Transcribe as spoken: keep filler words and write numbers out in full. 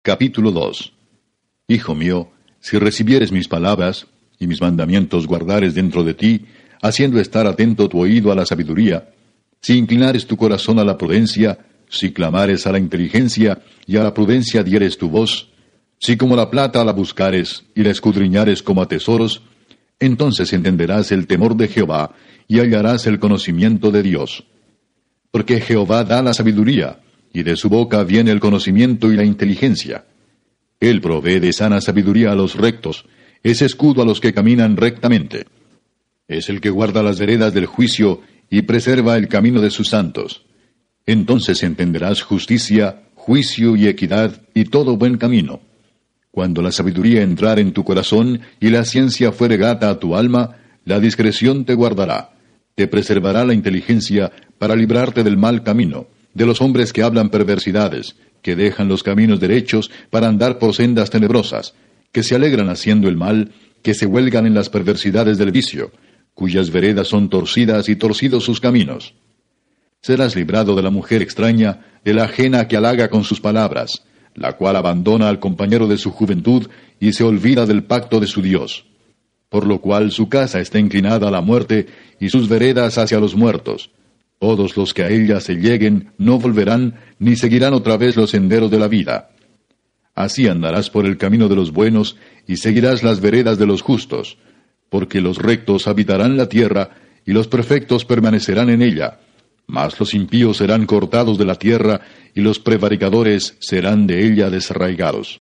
Capítulo dos. Hijo mío, si recibieres mis palabras, y mis mandamientos guardares dentro de ti, haciendo estar atento tu oído a la sabiduría, si inclinares tu corazón a la prudencia, si clamares a la inteligencia, y a la prudencia dieres tu voz, si como la plata la buscares, y la escudriñares como a tesoros, entonces entenderás el temor de Jehová, y hallarás el conocimiento de Dios. Porque Jehová da la sabiduría, y de su boca viene el conocimiento y la inteligencia. Él provee de sana sabiduría a los rectos, es escudo a los que caminan rectamente. Es el que guarda las veredas del juicio y preserva el camino de sus santos. Entonces entenderás justicia, juicio y equidad y todo buen camino. Cuando la sabiduría entrar en tu corazón y la ciencia fuere grata a tu alma, la discreción te guardará. Te preservará la inteligencia para librarte del mal camino, de los hombres que hablan perversidades, que dejan los caminos derechos para andar por sendas tenebrosas, que se alegran haciendo el mal, que se huelgan en las perversidades del vicio, cuyas veredas son torcidas y torcidos sus caminos. Serás librado de la mujer extraña, de la ajena que halaga con sus palabras, la cual abandona al compañero de su juventud y se olvida del pacto de su Dios. Por lo cual su casa está inclinada a la muerte y sus veredas hacia los muertos. Todos los que a ella se lleguen no volverán, ni seguirán otra vez los senderos de la vida. Así andarás por el camino de los buenos, y seguirás las veredas de los justos, porque los rectos habitarán la tierra, y los perfectos permanecerán en ella. Mas los impíos serán cortados de la tierra, y los prevaricadores serán de ella desarraigados.